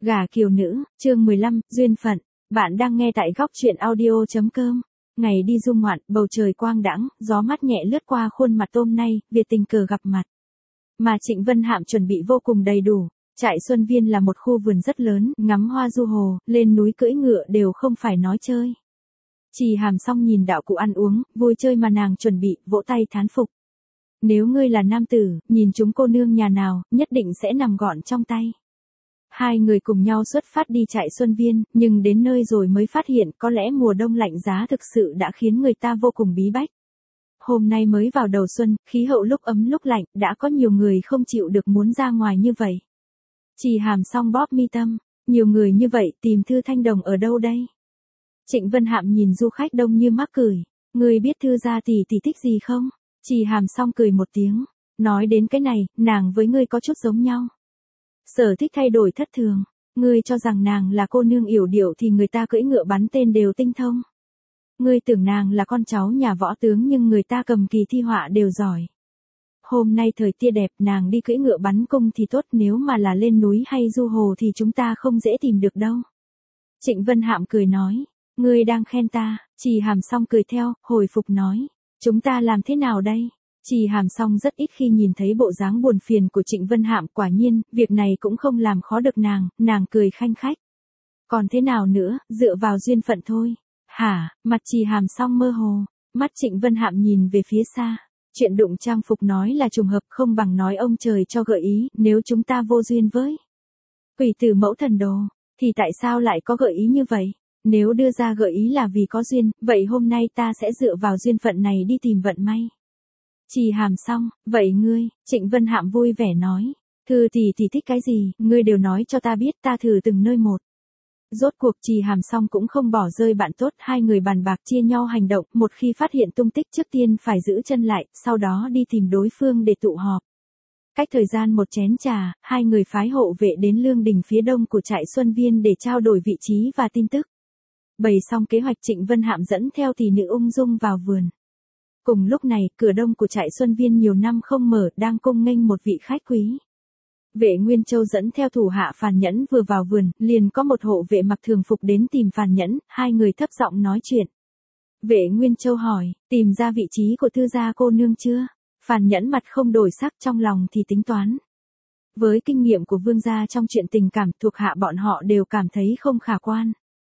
Gả kiều nữ, chương 15, duyên phận. Bạn đang nghe tại góc truyện audio.com. Ngày đi du ngoạn, bầu trời quang đãng, gió mát nhẹ lướt qua khuôn mặt hôm nay, việc tình cờ gặp mặt. Mà Trịnh Vân Hạm chuẩn bị vô cùng đầy đủ. Trại Xuân Viên là một khu vườn rất lớn, ngắm hoa du hồ, lên núi cưỡi ngựa đều không phải nói chơi. Trì Hàm xong nhìn đạo cụ ăn uống, vui chơi mà nàng chuẩn bị, vỗ tay thán phục. Nếu ngươi là nam tử, nhìn chúng cô nương nhà nào, nhất định sẽ nằm gọn trong tay. Hai người cùng nhau xuất phát đi trại Xuân Viên, nhưng đến nơi rồi mới phát hiện có lẽ mùa đông lạnh giá thực sự đã khiến người ta vô cùng bí bách. Hôm nay mới vào đầu xuân, khí hậu lúc ấm lúc lạnh, đã có nhiều người không chịu được muốn ra ngoài như vậy. Trì Hàm xong bóp mi tâm, nhiều người như vậy tìm Thư Thanh Đồng ở đâu đây? Trịnh Vân Hạm nhìn du khách đông như mắc cười, ngươi biết Thư gia tỷ thích gì không? Trì Hàm xong cười một tiếng, nói đến cái này, nàng với ngươi có chút giống nhau. Sở thích thay đổi thất thường, ngươi cho rằng nàng là cô nương yểu điệu thì người ta cưỡi ngựa bắn tên đều tinh thông. Ngươi tưởng nàng là con cháu nhà võ tướng nhưng người ta cầm kỳ thi họa đều giỏi. Hôm nay thời tiết đẹp, nàng đi cưỡi ngựa bắn cung thì tốt, nếu mà là lên núi hay du hồ thì chúng ta không dễ tìm được đâu. Trịnh Vân Hạm cười nói, ngươi đang khen ta. Trì Hàm xong cười theo, hồi phục nói, chúng ta làm thế nào đây? Trì Hàm xong rất ít khi nhìn thấy bộ dáng buồn phiền của Trịnh Vân Hạm, quả nhiên, việc này cũng không làm khó được nàng cười khanh khách. Còn thế nào nữa, dựa vào duyên phận thôi. Hả? Mặt Trì Hàm xong mơ hồ, mắt Trịnh Vân Hạm nhìn về phía xa. Chuyện đụng trang phục nói là trùng hợp không bằng nói ông trời cho gợi ý, nếu chúng ta vô duyên với Quỷ Tử Mẫu Thần Đồ, thì tại sao lại có gợi ý như vậy? Nếu đưa ra gợi ý là vì có duyên, vậy hôm nay ta sẽ dựa vào duyên phận này đi tìm vận may. Trì Hàm xong, vậy ngươi? Trịnh Vân Hạm vui vẻ nói, Thư tỷ thích cái gì, ngươi đều nói cho ta biết, ta thử từng nơi một. Rốt cuộc Trì Hàm xong cũng không bỏ rơi bạn tốt, hai người bàn bạc chia nhau hành động, một khi phát hiện tung tích trước tiên phải giữ chân lại, sau đó đi tìm đối phương để tụ họp. Cách thời gian một chén trà, hai người phái hộ vệ đến lương đình phía đông của trại Xuân Viên để trao đổi vị trí và tin tức. Bày xong kế hoạch, Trịnh Vân Hạm dẫn theo tỷ nữ ung dung vào vườn. Cùng lúc này, cửa đông của trại Xuân Viên nhiều năm không mở, đang cung nghênh một vị khách quý. Vệ Nguyên Châu dẫn theo thủ hạ Phàn Nhẫn vừa vào vườn, liền có một hộ vệ mặc thường phục đến tìm Phàn Nhẫn, hai người thấp giọng nói chuyện. Vệ Nguyên Châu hỏi, tìm ra vị trí của Thư gia cô nương chưa? Phàn Nhẫn mặt không đổi sắc, trong lòng thì tính toán. Với kinh nghiệm của vương gia trong chuyện tình cảm, thuộc hạ bọn họ đều cảm thấy không khả quan.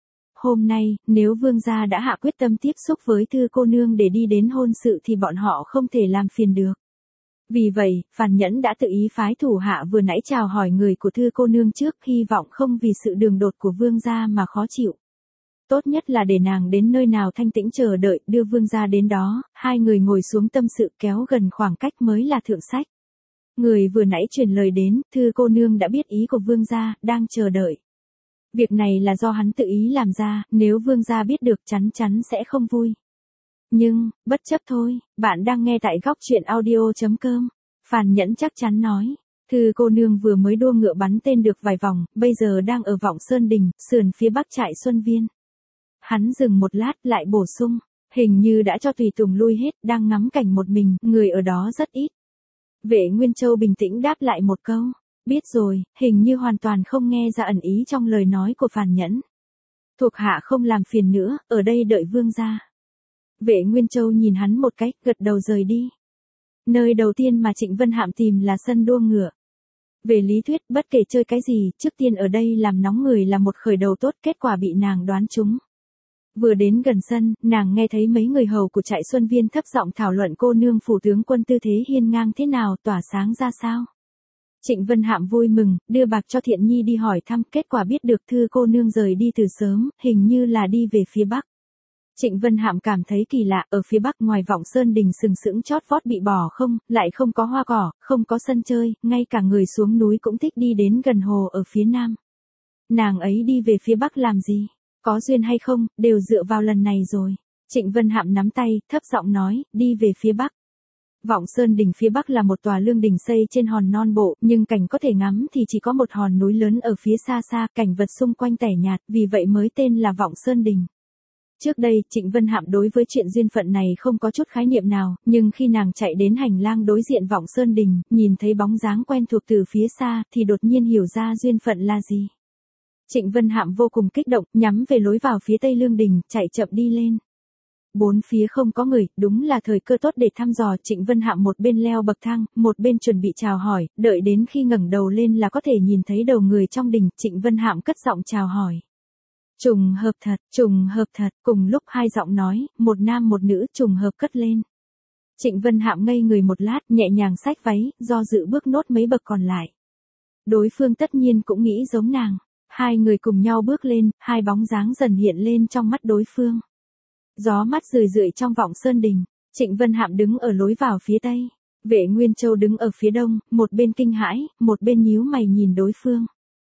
Hôm nay, nếu vương gia đã hạ quyết tâm tiếp xúc với Thư cô nương để đi đến hôn sự thì bọn họ không thể làm phiền được. Vì vậy, Phàn Nhẫn đã tự ý phái thủ hạ vừa nãy chào hỏi người của Thư cô nương trước, hy vọng không vì sự đường đột của vương gia mà khó chịu. Tốt nhất là để nàng đến nơi nào thanh tĩnh chờ đợi, đưa vương gia đến đó, hai người ngồi xuống tâm sự, kéo gần khoảng cách mới là thượng sách. Người vừa nãy truyền lời đến, Thư cô nương đã biết ý của vương gia, đang chờ đợi. Việc này là do hắn tự ý làm ra, nếu vương gia biết được chắn sẽ không vui. Nhưng, bất chấp thôi, bạn đang nghe tại góc truyện audio.com. Phàn Nhẫn chắc chắn nói, Thư cô nương vừa mới đua ngựa bắn tên được vài vòng, bây giờ đang ở Vọng Sơn Đình, sườn phía bắc trại Xuân Viên. Hắn dừng một lát lại bổ sung, hình như đã cho tùy tùng lui hết, đang ngắm cảnh một mình, người ở đó rất ít. Vệ Nguyên Châu bình tĩnh đáp lại một câu, biết rồi, hình như hoàn toàn không nghe ra ẩn ý trong lời nói của Phàn Nhẫn. Thuộc hạ không làm phiền nữa, ở đây đợi vương gia. Vệ Nguyên Châu nhìn hắn một cái, gật đầu rời đi. Nơi đầu tiên mà Trịnh Vân Hạm tìm là sân đua ngựa. Về lý thuyết, bất kể chơi cái gì, trước tiên ở đây làm nóng người là một khởi đầu tốt, kết quả bị nàng đoán trúng. Vừa đến gần sân, nàng nghe thấy mấy người hầu của trại Xuân Viên thấp giọng thảo luận cô nương phủ tướng quân tư thế hiên ngang thế nào, tỏa sáng ra sao. Trịnh Vân Hạm vui mừng, đưa bạc cho Thiện Nhi đi hỏi thăm, kết quả biết được Thư cô nương rời đi từ sớm, hình như là đi về phía bắc. Trịnh Vân Hạm cảm thấy kỳ lạ, ở phía bắc ngoài Vọng Sơn Đình sừng sững chót vót bị bỏ không, lại không có hoa cỏ, không có sân chơi, ngay cả người xuống núi cũng thích đi đến gần hồ ở phía nam. Nàng ấy đi về phía bắc làm gì? Có duyên hay không, đều dựa vào lần này rồi. Trịnh Vân Hạm nắm tay, thấp giọng nói, đi về phía bắc. Vọng Sơn Đình phía bắc là một tòa lương đình xây trên hòn non bộ, nhưng cảnh có thể ngắm thì chỉ có một hòn núi lớn ở phía xa xa, cảnh vật xung quanh tẻ nhạt, vì vậy mới tên là Vọng Sơn Đình. Trước đây, Trịnh Vân Hạm đối với chuyện duyên phận này không có chút khái niệm nào, nhưng khi nàng chạy đến hành lang đối diện Vọng Sơn Đình, nhìn thấy bóng dáng quen thuộc từ phía xa, thì đột nhiên hiểu ra duyên phận là gì. Trịnh Vân Hạm vô cùng kích động, nhắm về lối vào phía Tây Lương Đình, chạy chậm đi lên. Bốn phía không có người, đúng là thời cơ tốt để thăm dò. Trịnh Vân Hạm một bên leo bậc thang, một bên chuẩn bị chào hỏi, đợi đến khi ngẩng đầu lên là có thể nhìn thấy đầu người trong đình. Trịnh Vân Hạm cất giọng chào hỏi. Trùng hợp thật, cùng lúc hai giọng nói, một nam một nữ trùng hợp cất lên. Trịnh Vân Hạm ngây người một lát, nhẹ nhàng xách váy, do dự bước nốt mấy bậc còn lại. Đối phương tất nhiên cũng nghĩ giống nàng. Hai người cùng nhau bước lên, hai bóng dáng dần hiện lên trong mắt đối phương. Gió mát rười rượi trong vọng sơn đình, Trịnh Vân Hạm đứng ở lối vào phía tây, Vệ Nguyên Châu đứng ở phía đông, một bên kinh hãi, một bên nhíu mày nhìn đối phương.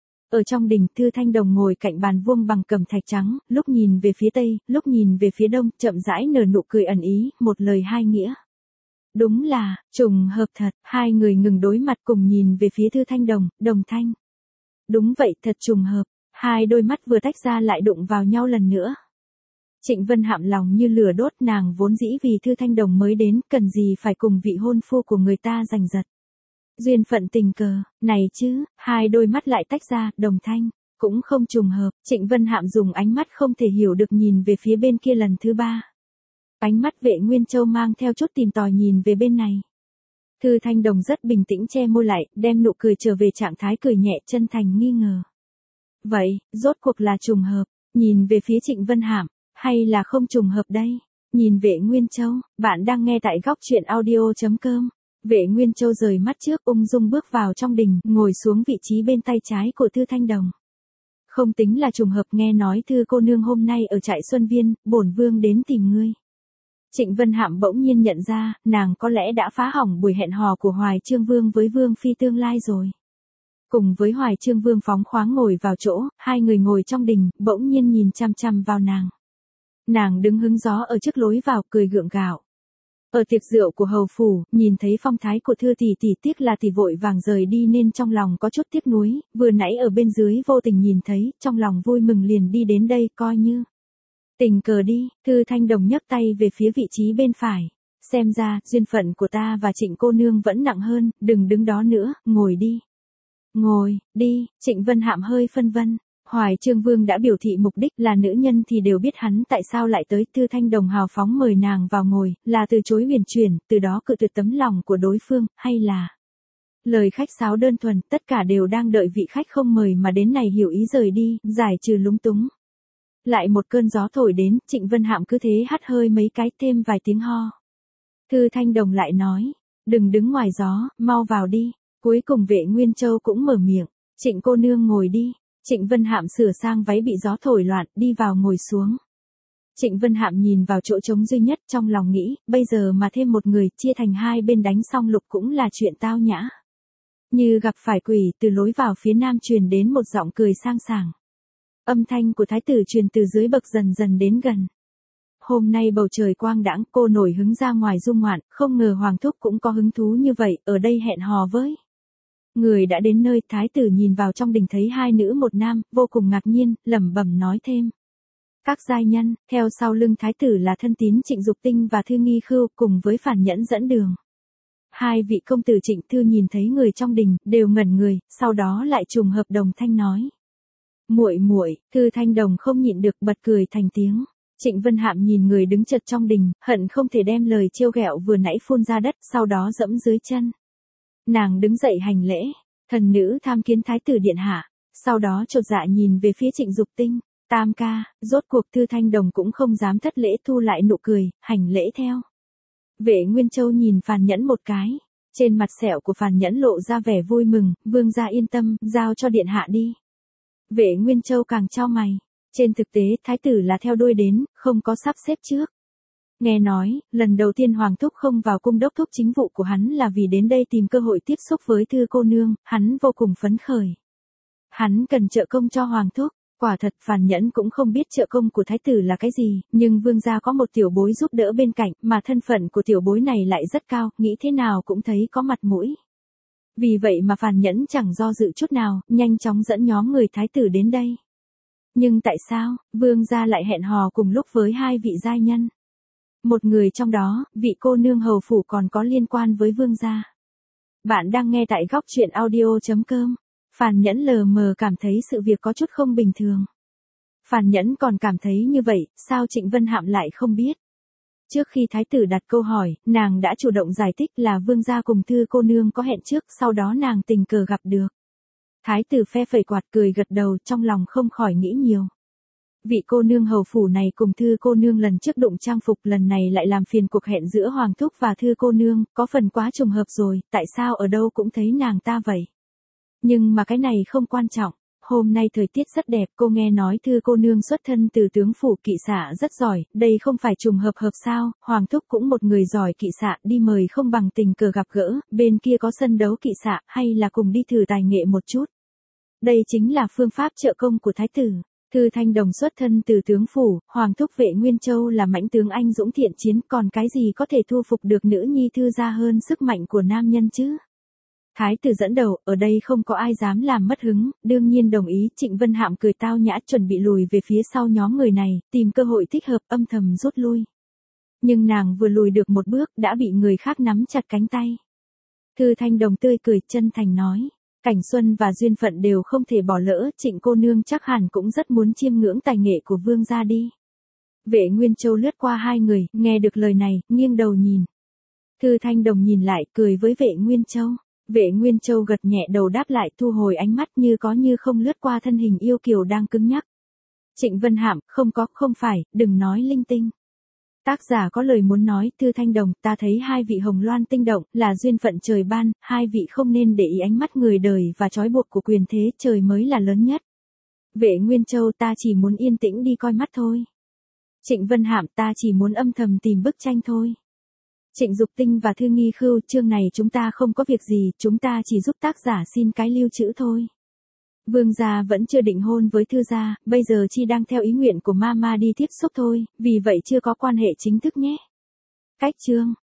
Ở trong đình, Thư Thanh Đồng ngồi cạnh bàn vuông bằng cẩm thạch trắng, lúc nhìn về phía tây, lúc nhìn về phía đông, chậm rãi nở nụ cười ẩn ý, một lời hai nghĩa. Đúng là, trùng hợp thật, hai người ngừng đối mặt cùng nhìn về phía Thư Thanh Đồng, đồng thanh. Đúng vậy, thật trùng hợp, hai đôi mắt vừa tách ra lại đụng vào nhau lần nữa. Trịnh Vân Hạm lòng như lửa đốt, nàng vốn dĩ vì Thư Thanh Đồng mới đến, cần gì phải cùng vị hôn phu của người ta giành giật. Duyên phận tình cờ, này chứ, hai đôi mắt lại tách ra, đồng thanh, cũng không trùng hợp. Trịnh Vân Hạm dùng ánh mắt không thể hiểu được nhìn về phía bên kia lần thứ ba. Ánh mắt Vệ Nguyên Châu mang theo chút tìm tòi nhìn về bên này. Thư Thanh Đồng rất bình tĩnh che môi lại, đem nụ cười trở về trạng thái cười nhẹ, chân thành nghi ngờ. Vậy, rốt cuộc là trùng hợp, nhìn về phía Trịnh Vân Hạm, hay là không trùng hợp đây? Nhìn Vệ Nguyên Châu, bạn đang nghe tại góc truyện audio.com. Vệ Nguyên Châu rời mắt trước, ung dung bước vào trong đình, ngồi xuống vị trí bên tay trái của Thư Thanh Đồng. Không tính là trùng hợp, nghe nói Thư cô nương hôm nay ở trại Xuân Viên, bổn vương đến tìm ngươi. Trịnh Vân Hạm bỗng nhiên nhận ra, nàng có lẽ đã phá hỏng buổi hẹn hò của Hoài Chương Vương với Vương phi tương lai rồi. Cùng với Hoài Chương Vương phóng khoáng ngồi vào chỗ, hai người ngồi trong đình, bỗng nhiên nhìn chăm chăm vào nàng. Nàng đứng hứng gió ở trước lối vào, cười gượng gạo. Ở tiệc rượu của hầu phủ, nhìn thấy phong thái của Thư tỷ tỷ, tiếc là tỷ vội vàng rời đi nên trong lòng có chút tiếc nuối, vừa nãy ở bên dưới vô tình nhìn thấy, trong lòng vui mừng liền đi đến đây, coi như tình cờ đi. Thư Thanh Đồng nhấc tay về phía vị trí bên phải. Xem ra, duyên phận của ta và Trịnh cô nương vẫn nặng hơn, đừng đứng đó nữa, ngồi đi. Ngồi, đi. Trịnh Vân Hạm hơi phân vân. Hoài Chương Vương đã biểu thị mục đích, là nữ nhân thì đều biết hắn tại sao lại tới. Thư Thanh Đồng hào phóng mời nàng vào ngồi, là từ chối huyền chuyển, từ đó cự tuyệt tấm lòng của đối phương, hay là lời khách sáo đơn thuần, tất cả đều đang đợi vị khách không mời mà đến này hiểu ý rời đi, giải trừ lúng túng. Lại một cơn gió thổi đến, Trịnh Vân Hạm cứ thế hắt hơi mấy cái, thêm vài tiếng ho. Thư Thanh Đồng lại nói, đừng đứng ngoài gió, mau vào đi. Cuối cùng Vệ Nguyên Châu cũng mở miệng, Trịnh cô nương ngồi đi. Trịnh Vân Hạm sửa sang váy bị gió thổi loạn, đi vào ngồi xuống. Trịnh Vân Hạm nhìn vào chỗ trống duy nhất, trong lòng nghĩ, bây giờ mà thêm một người, chia thành hai bên đánh xong lục cũng là chuyện tao nhã. Như gặp phải quỷ, từ lối vào phía nam truyền đến một giọng cười sang sảng. Âm thanh của thái tử truyền từ dưới bậc dần dần đến gần. Hôm nay bầu trời quang đãng, cô nổi hứng ra ngoài dung ngoạn, không ngờ Hoàng thúc cũng có hứng thú như vậy, ở đây hẹn hò với. Người đã đến nơi, thái tử nhìn vào trong đình thấy hai nữ một nam, vô cùng ngạc nhiên, lẩm bẩm nói thêm. Các giai nhân, theo sau lưng thái tử là thân tín Trịnh Dục Tinh và Thư Nghi Khưu, cùng với Phản Nhẫn dẫn đường. Hai vị công tử Trịnh Thư nhìn thấy người trong đình, đều ngẩn người, sau đó lại trùng hợp đồng thanh nói. Muội muội. Thư Thanh Đồng không nhịn được bật cười thành tiếng. Trịnh Vân Hạm nhìn người đứng chật trong đình, hận không thể đem lời trêu ghẹo vừa nãy phun ra đất, sau đó dẫm dưới chân. Nàng đứng dậy hành lễ, thần nữ tham kiến thái tử điện hạ, sau đó chột dạ nhìn về phía Trịnh Dục Tinh, tam ca. Rốt cuộc Thư Thanh Đồng cũng không dám thất lễ, thu lại nụ cười, hành lễ theo. Vệ Nguyên Châu nhìn Phàn Nhẫn một cái, trên mặt sẹo của Phàn Nhẫn lộ ra vẻ vui mừng, vương gia yên tâm, giao cho điện hạ đi. Vệ Nguyên Châu càng chau mày, trên thực tế thái tử là theo đuôi đến, không có sắp xếp trước. Nghe nói, lần đầu tiên Hoàng thúc không vào cung đốc thúc chính vụ của hắn là vì đến đây tìm cơ hội tiếp xúc với Thư cô nương, hắn vô cùng phấn khởi. Hắn cần trợ công cho Hoàng thúc, quả thật Phàn Nhẫn cũng không biết trợ công của thái tử là cái gì, nhưng vương gia có một tiểu bối giúp đỡ bên cạnh, mà thân phận của tiểu bối này lại rất cao, nghĩ thế nào cũng thấy có mặt mũi. Vì vậy mà Phàn Nhẫn chẳng do dự chút nào, nhanh chóng dẫn nhóm người thái tử đến đây. Nhưng tại sao, vương gia lại hẹn hò cùng lúc với hai vị giai nhân? Một người trong đó, vị cô nương hầu phủ còn có liên quan với vương gia. Bạn đang nghe tại góc truyện audio.com. Phàn Nhẫn lờ mờ cảm thấy sự việc có chút không bình thường. Phàn Nhẫn còn cảm thấy như vậy, sao Trịnh Vân Hạm lại không biết? Trước khi thái tử đặt câu hỏi, nàng đã chủ động giải thích là vương gia cùng Thư cô nương có hẹn trước, sau đó nàng tình cờ gặp được. Thái tử phe phẩy quạt cười gật đầu, trong lòng không khỏi nghĩ nhiều. Vị cô nương hầu phủ này cùng Thư cô nương lần trước đụng trang phục, lần này lại làm phiền cuộc hẹn giữa Hoàng thúc và Thư cô nương, có phần quá trùng hợp rồi, tại sao ở đâu cũng thấy nàng ta vậy? Nhưng mà cái này không quan trọng. Hôm nay thời tiết rất đẹp, cô nghe nói Thư cô nương xuất thân từ tướng phủ kỵ xạ rất giỏi, đây không phải trùng hợp sao? Hoàng thúc cũng một người giỏi kỵ xạ, đi mời không bằng tình cờ gặp gỡ, bên kia có sân đấu kỵ xạ, hay là cùng đi thử tài nghệ một chút. Đây chính là phương pháp trợ công của thái tử. Thư Thanh Đồng xuất thân từ tướng phủ, Hoàng thúc Vệ Nguyên Châu là mãnh tướng anh dũng thiện chiến, còn cái gì có thể thu phục được nữ nhi Thư gia hơn sức mạnh của nam nhân chứ? Thái tử dẫn đầu, ở đây không có ai dám làm mất hứng, đương nhiên đồng ý. Trịnh Vân Hạm cười tao nhã chuẩn bị lùi về phía sau nhóm người này, tìm cơ hội thích hợp âm thầm rút lui. Nhưng nàng vừa lùi được một bước đã bị người khác nắm chặt cánh tay. Thư Thanh Đồng tươi cười chân thành nói, cảnh xuân và duyên phận đều không thể bỏ lỡ, Trịnh cô nương chắc hẳn cũng rất muốn chiêm ngưỡng tài nghệ của vương gia đi. Vệ Nguyên Châu lướt qua hai người, nghe được lời này, nghiêng đầu nhìn. Thư Thanh Đồng nhìn lại, cười với Vệ Nguyên Châu. Vệ Nguyên Châu gật nhẹ đầu đáp lại, thu hồi ánh mắt như có như không lướt qua thân hình yêu kiều đang cứng nhắc. Trịnh Vân Hạm, không phải, đừng nói linh tinh. Tác giả có lời muốn nói, Thư Thanh Đồng, ta thấy hai vị hồng loan tinh động, là duyên phận trời ban, hai vị không nên để ý ánh mắt người đời và trói buộc của quyền thế, trời mới là lớn nhất. Vệ Nguyên Châu, ta chỉ muốn yên tĩnh đi coi mắt thôi. Trịnh Vân Hạm, ta chỉ muốn âm thầm tìm bức tranh thôi. Trịnh Dục Tinh và Thư Nghi Khưu, chương này chúng ta không có việc gì, chúng ta chỉ giúp tác giả xin cái lưu trữ thôi. Vương gia vẫn chưa định hôn với Thư gia, bây giờ chỉ đang theo ý nguyện của mama đi tiếp xúc thôi, vì vậy chưa có quan hệ chính thức nhé. Cách chương